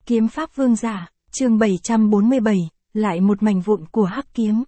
Kiếm pháp vương giả, chương 747, lại một mảnh vụn của hắc kiếm.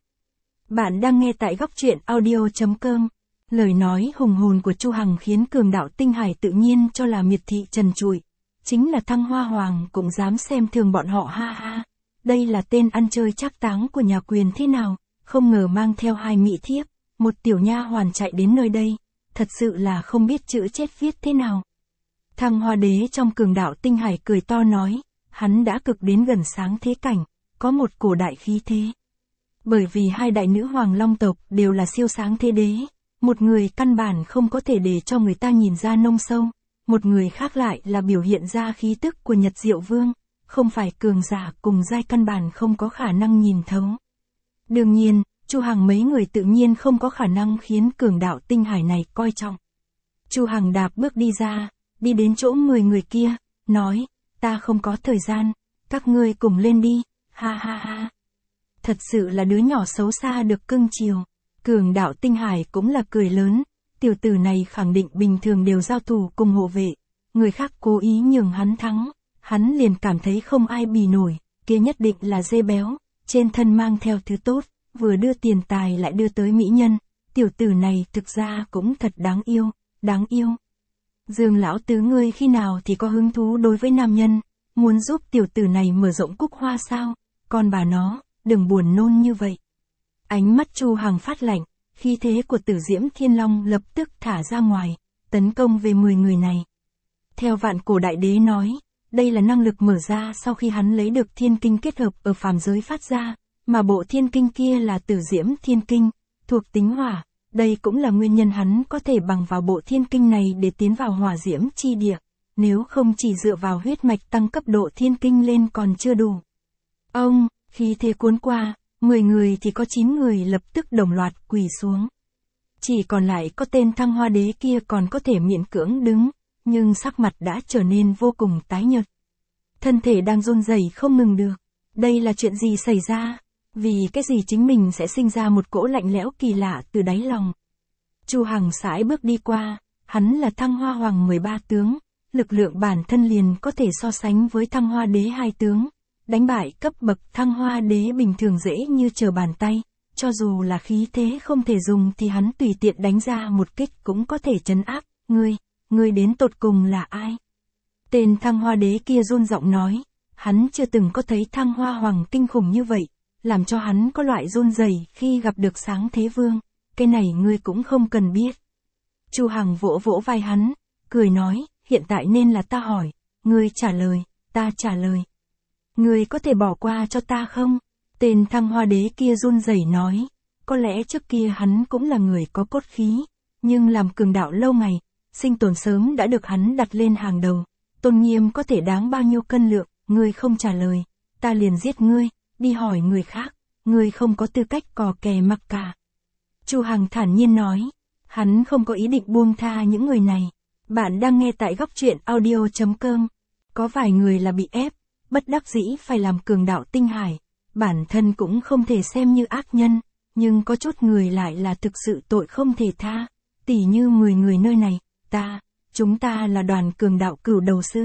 Bạn đang nghe tại góc truyện audio.com. Lời nói hùng hồn của Chu Hằng khiến cường đạo tinh hải tự nhiên cho là miệt thị trần trụi. Chính là Thăng Hoa Hoàng cũng dám xem thường bọn họ, ha ha. Đây là tên ăn chơi trác táng của nhà quyền thế nào, không ngờ mang theo 2 mỹ thiếp, một tiểu nha hoàn chạy đến nơi đây, thật sự là không biết chữ chết viết thế nào. Thăng Hoa Đế trong cường đạo tinh hải cười to nói, hắn đã cực đến gần sáng thế cảnh, có một cổ đại khí thế. Bởi vì 2 đại nữ hoàng long tộc đều là siêu sáng thế đế, một người căn bản không có thể để cho người ta nhìn ra nông sâu, một người khác lại là biểu hiện ra khí tức của Nhật Diệu Vương, không phải cường giả cùng giai căn bản không có khả năng nhìn thấu. Đương nhiên, Chu Hằng mấy người tự nhiên không có khả năng khiến cường đạo tinh hải này coi trọng. Chu Hằng đạp bước đi ra, đi đến chỗ 10 người kia, nói, ta không có thời gian, các ngươi cùng lên đi, ha ha ha. Thật sự là đứa nhỏ xấu xa được cưng chiều. Cường đạo tinh hải cũng là cười lớn, tiểu tử này khẳng định bình thường đều giao thủ cùng hộ vệ, người khác cố ý nhường hắn thắng, hắn liền cảm thấy không ai bì nổi, kia nhất định là dê béo, trên thân mang theo thứ tốt, vừa đưa tiền tài lại đưa tới mỹ nhân, tiểu tử này thực ra cũng thật đáng yêu, đáng yêu. Dương lão tứ ngươi khi nào thì có hứng thú đối với nam nhân, muốn giúp tiểu tử này mở rộng cúc hoa sao, con bà nó, đừng buồn nôn như vậy. Ánh mắt Chu Hằng phát lạnh, khí thế của Tử Diễm Thiên Long lập tức thả ra ngoài, tấn công về 10 người này. Theo Vạn Cổ Đại Đế nói, đây là năng lực mở ra sau khi hắn lấy được thiên kinh kết hợp ở phàm giới phát ra, mà bộ thiên kinh kia là Tử Diễm Thiên Kinh, thuộc tính hỏa, đây cũng là nguyên nhân hắn có thể bằng vào bộ thiên kinh này để tiến vào hỏa diễm chi địa, nếu không chỉ dựa vào huyết mạch tăng cấp độ thiên kinh lên còn chưa đủ. Ông, khí thế cuốn qua, 10 người thì có 9 người lập tức đồng loạt quỳ xuống. Chỉ còn lại có tên Thăng Hoa Đế kia còn có thể miễn cưỡng đứng, nhưng sắc mặt đã trở nên vô cùng tái nhợt. Thân thể đang run rẩy không ngừng được. Đây là chuyện gì xảy ra? Vì cái gì chính mình sẽ sinh ra một cỗ lạnh lẽo kỳ lạ từ đáy lòng? Chu Hằng sải bước đi qua, hắn là Thăng Hoa Hoàng 13 tướng, lực lượng bản thân liền có thể so sánh với Thăng Hoa Đế 2 tướng. Đánh bại cấp bậc Thăng Hoa Đế bình thường dễ như trở bàn tay, cho dù là khí thế không thể dùng thì hắn tùy tiện đánh ra một kích cũng có thể trấn áp. Ngươi đến tột cùng là ai? Tên Thăng Hoa Đế kia run giọng nói, hắn chưa từng có thấy Thăng Hoa Hoàng kinh khủng như vậy, làm cho hắn có loại run rẩy khi gặp được Sáng Thế Vương, cái này ngươi cũng không cần biết. Chu Hằng vỗ vỗ vai hắn, cười nói, hiện tại nên là ta hỏi, ngươi trả lời, ta trả lời. Ngươi có thể bỏ qua cho ta không? Tên Thăng Hoa Đế kia run rẩy nói, có lẽ trước kia hắn cũng là người có cốt khí, nhưng làm cường đạo lâu ngày, sinh tồn sớm đã được hắn đặt lên hàng đầu, tôn nghiêm có thể đáng bao nhiêu cân lượng, ngươi không trả lời, ta liền giết ngươi, đi hỏi người khác, ngươi không có tư cách cò kè mặc cả. Chu Hằng thản nhiên nói, hắn không có ý định buông tha những người này. Bạn đang nghe tại góc truyện audio.com. Có vài người là bị ép, bất đắc dĩ phải làm cường đạo tinh hải, bản thân cũng không thể xem như ác nhân, nhưng có chút người lại là thực sự tội không thể tha, tỉ như 10 người nơi này, chúng ta là đoàn cường đạo cửu đầu sư.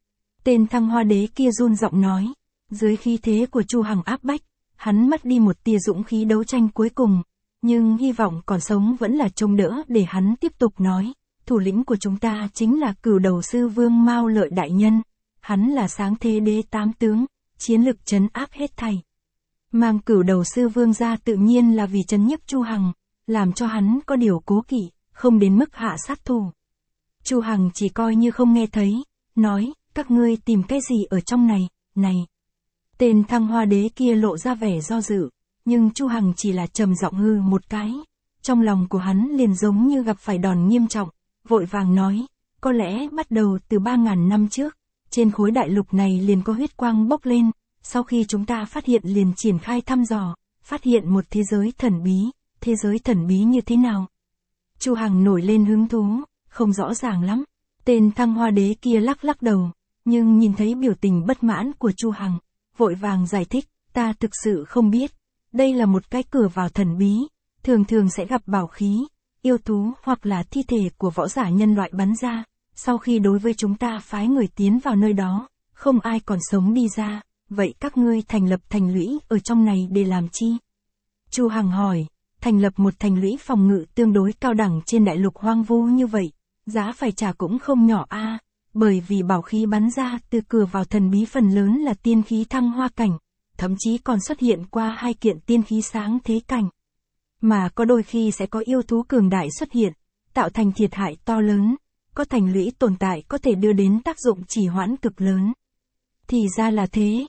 Tên Thăng Hoa Đế kia run giọng nói, dưới khí thế của Chu Hằng áp bách, hắn mất đi một tia dũng khí đấu tranh cuối cùng, nhưng hy vọng còn sống vẫn là trông đỡ để hắn tiếp tục nói, thủ lĩnh của chúng ta chính là cửu đầu sư Vương Mao Lợi đại nhân. Hắn là Sáng Thế Đế 8 tướng, chiến lực trấn áp hết thảy. Mang cửu đầu sư Vương ra tự nhiên là vì trấn nhấp Chu Hằng, làm cho hắn có điều cố kỵ, không đến mức hạ sát thủ. Chu Hằng chỉ coi như không nghe thấy, nói, các ngươi tìm cái gì ở trong này. Tên Thăng Hoa Đế kia lộ ra vẻ do dự, nhưng Chu Hằng chỉ là trầm giọng hư một cái. Trong lòng của hắn liền giống như gặp phải đòn nghiêm trọng, vội vàng nói, có lẽ bắt đầu từ 3.000 năm trước. Trên khối đại lục này liền có huyết quang bốc lên, sau khi chúng ta phát hiện liền triển khai thăm dò, phát hiện một thế giới thần bí như thế nào? Chu Hằng nổi lên hứng thú, không rõ ràng lắm. Tên Thăng Hoa Đế kia lắc đầu, nhưng nhìn thấy biểu tình bất mãn của Chu Hằng, vội vàng giải thích, ta thực sự không biết, đây là một cái cửa vào thần bí, thường sẽ gặp bảo khí, yêu thú hoặc là thi thể của võ giả nhân loại bắn ra. Sau khi đối với chúng ta phái người tiến vào nơi đó, không ai còn sống đi ra, vậy các ngươi thành lập thành lũy ở trong này để làm chi? Chu Hằng hỏi, thành lập một thành lũy phòng ngự tương đối cao đẳng trên đại lục hoang vu như vậy, giá phải trả cũng không nhỏ a, bởi vì bảo khí bắn ra từ cửa vào thần bí phần lớn là tiên khí thăng hoa cảnh, thậm chí còn xuất hiện qua 2 kiện tiên khí sáng thế cảnh. Mà có đôi khi sẽ có yêu thú cường đại xuất hiện, tạo thành thiệt hại to lớn, có thành lũy tồn tại có thể đưa đến tác dụng trì hoãn cực lớn. Thì ra là thế,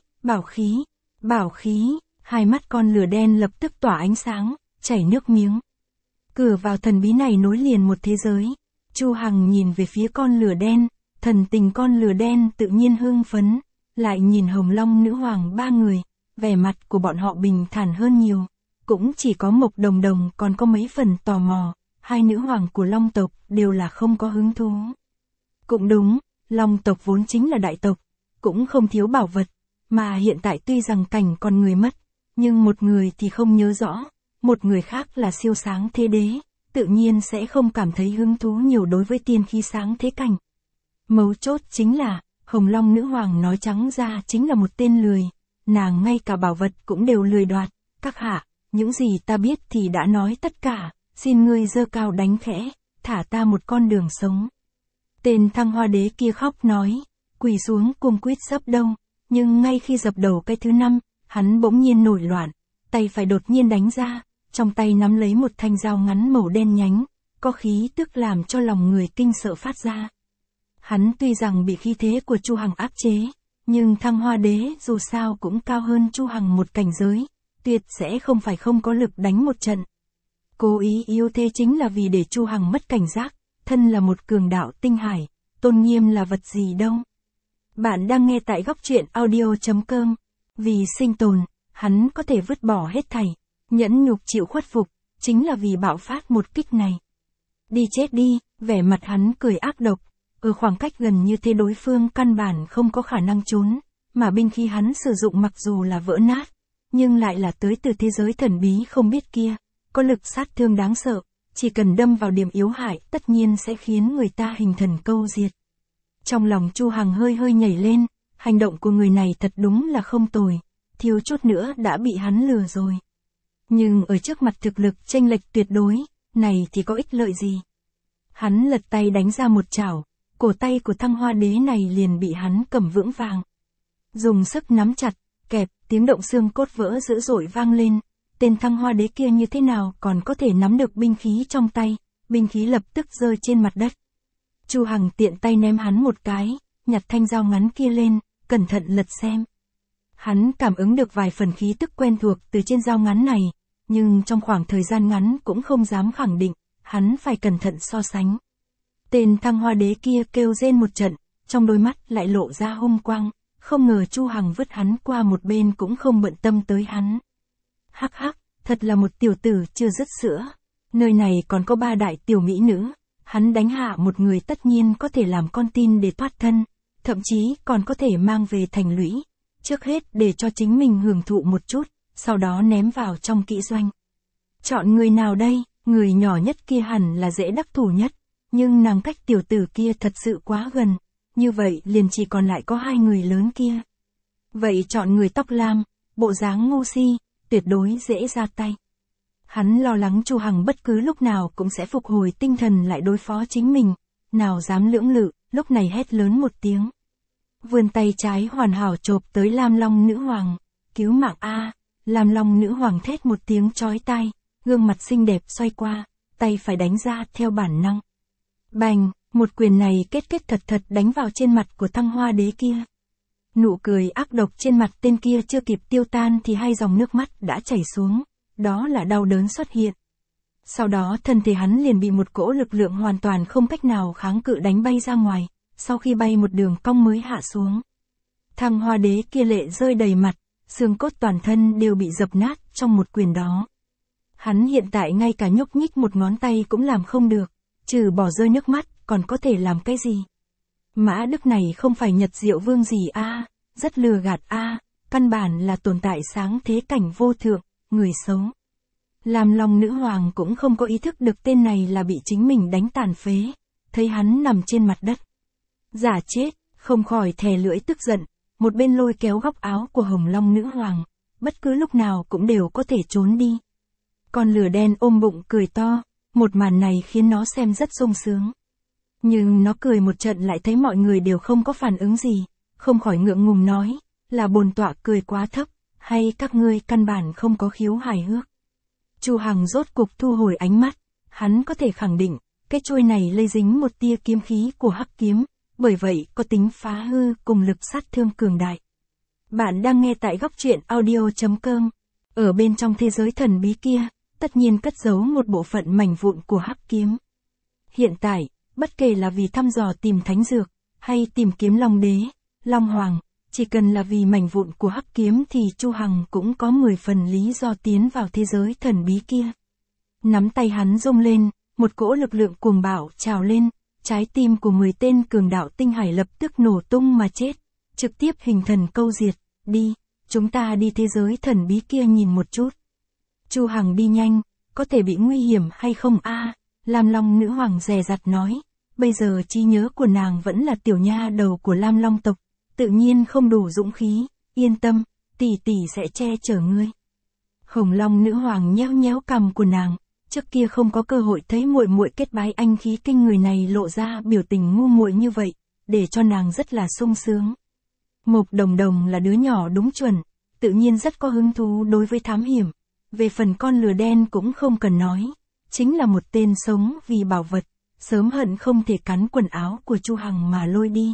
bảo khí, hai mắt con lửa đen lập tức tỏa ánh sáng, chảy nước miếng. Cửa vào thần bí này nối liền một thế giới. Chu Hằng nhìn về phía con lửa đen, thần tình con lửa đen tự nhiên hưng phấn, lại nhìn Hồng Long nữ hoàng 3 người, vẻ mặt của bọn họ bình thản hơn nhiều, cũng chỉ có Mộc Đồng Đồng còn có mấy phần tò mò, 2 nữ hoàng của Long tộc đều là không có hứng thú. Cũng đúng, Long tộc vốn chính là đại tộc, cũng không thiếu bảo vật, mà hiện tại tuy rằng cảnh con người mất, nhưng một người thì không nhớ rõ, một người khác là siêu sáng thế đế, tự nhiên sẽ không cảm thấy hứng thú nhiều đối với tiên khí sáng thế cảnh. Mấu chốt chính là, Hồng Long nữ hoàng nói trắng ra chính là một tên lười, nàng ngay cả bảo vật cũng đều lười đoạt, các hạ, những gì ta biết thì đã nói tất cả, xin ngươi giơ cao đánh khẽ, thả ta một con đường sống. Tên Thăng Hoa đế kia khóc nói, quỳ xuống cung quýt dập đầu, nhưng ngay khi dập đầu cái thứ 5, hắn bỗng nhiên nổi loạn, tay phải đột nhiên đánh ra, trong tay nắm lấy một thanh dao ngắn màu đen nhánh, có khí tức làm cho lòng người kinh sợ phát ra. Hắn tuy rằng bị khí thế của Chu Hằng áp chế, nhưng Thăng Hoa đế dù sao cũng cao hơn Chu Hằng một cảnh giới, tuyệt sẽ không phải không có lực đánh một trận. Cố ý yếu thế chính là vì để Chu Hằng mất cảnh giác, thân là một cường đạo tinh hải, tôn nghiêm là vật gì đâu. Bạn đang nghe tại góc truyện audio.com, vì sinh tồn, hắn có thể vứt bỏ hết thảy, nhẫn nhục chịu khuất phục, chính là vì bạo phát một kích này. Đi chết đi, vẻ mặt hắn cười ác độc, ở khoảng cách gần như thế đối phương căn bản không có khả năng trốn, mà binh khí hắn sử dụng mặc dù là vỡ nát, nhưng lại là tới từ thế giới thần bí không biết kia, có lực sát thương đáng sợ, chỉ cần đâm vào điểm yếu hại tất nhiên sẽ khiến người ta hình thần câu diệt. Trong lòng Chu Hằng hơi hơi nhảy lên, hành động của người này thật đúng là không tồi, thiếu chút nữa đã bị hắn lừa rồi. Nhưng ở trước mặt thực lực chênh lệch tuyệt đối, này thì có ích lợi gì? Hắn lật tay đánh ra một chảo, cổ tay của Thăng Hoa đế này liền bị hắn cầm vững vàng. Dùng sức nắm chặt, kẹp, tiếng động xương cốt vỡ dữ dội vang lên, tên Thăng Hoa đế kia như thế nào còn có thể nắm được binh khí trong tay, binh khí lập tức rơi trên mặt đất. Chu Hằng tiện tay ném hắn một cái, nhặt thanh dao ngắn kia lên, cẩn thận lật xem. Hắn cảm ứng được vài phần khí tức quen thuộc từ trên dao ngắn này, nhưng trong khoảng thời gian ngắn cũng không dám khẳng định, hắn phải cẩn thận so sánh. Tên Thăng Hoa đế kia kêu rên một trận, trong đôi mắt lại lộ ra hung quang, không ngờ Chu Hằng vứt hắn qua một bên cũng không bận tâm tới hắn. Hắc hắc, thật là một tiểu tử chưa dứt sữa. Nơi này còn có 3 đại tiểu mỹ nữ, hắn đánh hạ một người tất nhiên có thể làm con tin để thoát thân, thậm chí còn có thể mang về thành lũy, trước hết để cho chính mình hưởng thụ một chút, sau đó ném vào trong kỹ doanh. Chọn người nào đây? Người nhỏ nhất kia hẳn là dễ đắc thủ nhất, nhưng nàng cách tiểu tử kia thật sự quá gần, như vậy liền chỉ còn lại có 2 người lớn kia. Vậy chọn người tóc lam, bộ dáng ngu si, tuyệt đối dễ ra tay. Hắn lo lắng Chu Hằng bất cứ lúc nào cũng sẽ phục hồi tinh thần lại đối phó chính mình, nào dám lưỡng lự, lúc này hét lớn một tiếng. Vươn tay trái hoàn hảo chộp tới Lam Long nữ hoàng, cứu mạng a! Lam Long nữ hoàng thét một tiếng chói tai, gương mặt xinh đẹp xoay qua, tay phải đánh ra theo bản năng. Bành, một quyền này kết thật đánh vào trên mặt của Thăng Hoa đế kia. Nụ cười ác độc trên mặt tên kia chưa kịp tiêu tan thì 2 dòng nước mắt đã chảy xuống, đó là đau đớn xuất hiện. Sau đó thân thể hắn liền bị một cỗ lực lượng hoàn toàn không cách nào kháng cự đánh bay ra ngoài, sau khi bay một đường cong mới hạ xuống. Thăng Hoa đế kia lệ rơi đầy mặt, xương cốt toàn thân đều bị dập nát trong một quyền đó. Hắn hiện tại ngay cả nhúc nhích một ngón tay cũng làm không được, trừ bỏ rơi nước mắt, còn có thể làm cái gì? Mã Đức này không phải Nhật Diệu Vương gì a, rất lừa gạt a, căn bản là tồn tại sáng thế cảnh vô thượng, người xấu. Lam Long nữ hoàng cũng không có ý thức được tên này là bị chính mình đánh tàn phế, thấy hắn nằm trên mặt đất. Giả chết, không khỏi thè lưỡi tức giận, một bên lôi kéo góc áo của Hồng Long nữ hoàng, bất cứ lúc nào cũng đều có thể trốn đi. Con lửa đen ôm bụng cười to, một màn này khiến nó xem rất sung sướng. Nhưng nó cười một trận lại thấy mọi người đều không có phản ứng gì, không khỏi ngượng ngùng nói, là bổn tọa cười quá thấp, hay các ngươi căn bản không có khiếu hài hước. Chu Hằng rốt cục thu hồi ánh mắt, hắn có thể khẳng định, cái chuôi này lây dính một tia kiếm khí của hắc kiếm, bởi vậy có tính phá hư cùng lực sát thương cường đại. Bạn đang nghe tại góc truyện audio.com. Ở bên trong thế giới thần bí kia, tất nhiên cất giấu một bộ phận mảnh vụn của hắc kiếm. Hiện tại, bất kể là vì thăm dò tìm thánh dược, hay tìm kiếm Long Đế, Long Hoàng, chỉ cần là vì mảnh vụn của hắc kiếm thì Chu Hằng cũng có 10 phần lý do tiến vào thế giới thần bí kia. Nắm tay hắn rung lên, một cỗ lực lượng cuồng bạo trào lên, trái tim của 10 tên cường đạo tinh hải lập tức nổ tung mà chết, trực tiếp hình thần câu diệt. Đi, chúng ta đi thế giới thần bí kia nhìn một chút. Chu Hằng đi nhanh, có thể bị nguy hiểm hay không a? Lam Long nữ hoàng dè dặt nói, bây giờ trí nhớ của nàng vẫn là tiểu nha đầu của Lam Long tộc, tự nhiên không đủ dũng khí, yên tâm, tỷ tỷ sẽ che chở ngươi. Hồng Long nữ hoàng nhéo nhéo cằm của nàng, trước kia không có cơ hội thấy muội muội kết bái anh khí kinh người này lộ ra biểu tình ngu muội như vậy, để cho nàng rất là sung sướng. Mộc Đồng Đồng là đứa nhỏ đúng chuẩn, tự nhiên rất có hứng thú đối với thám hiểm. Về phần con lừa đen cũng không cần nói, chính là một tên sống vì bảo vật, sớm hận không thể cắn quần áo của Chu Hằng mà lôi đi.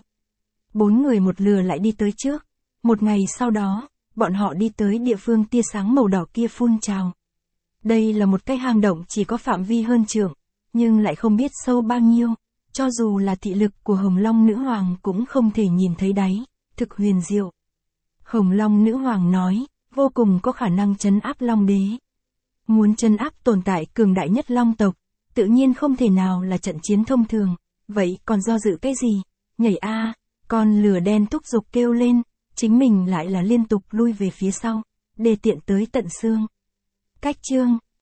4 người một lừa lại đi tới trước. Một ngày sau đó, bọn họ đi tới địa phương tia sáng màu đỏ kia phun trào. Đây là một cái hang động chỉ có phạm vi hơn trượng, nhưng lại không biết sâu bao nhiêu, cho dù là thị lực của Hồng Long nữ hoàng cũng không thể nhìn thấy đáy, thực huyền diệu. Hồng Long nữ hoàng nói, vô cùng có khả năng trấn áp Long Đế. Muốn trấn áp tồn tại cường đại nhất Long tộc, tự nhiên không thể nào là trận chiến thông thường, vậy còn do dự cái gì? Nhảy a! Con lửa đen thúc giục kêu lên, chính mình lại là liên tục lui về phía sau, để tiện tới tận xương. Cách chương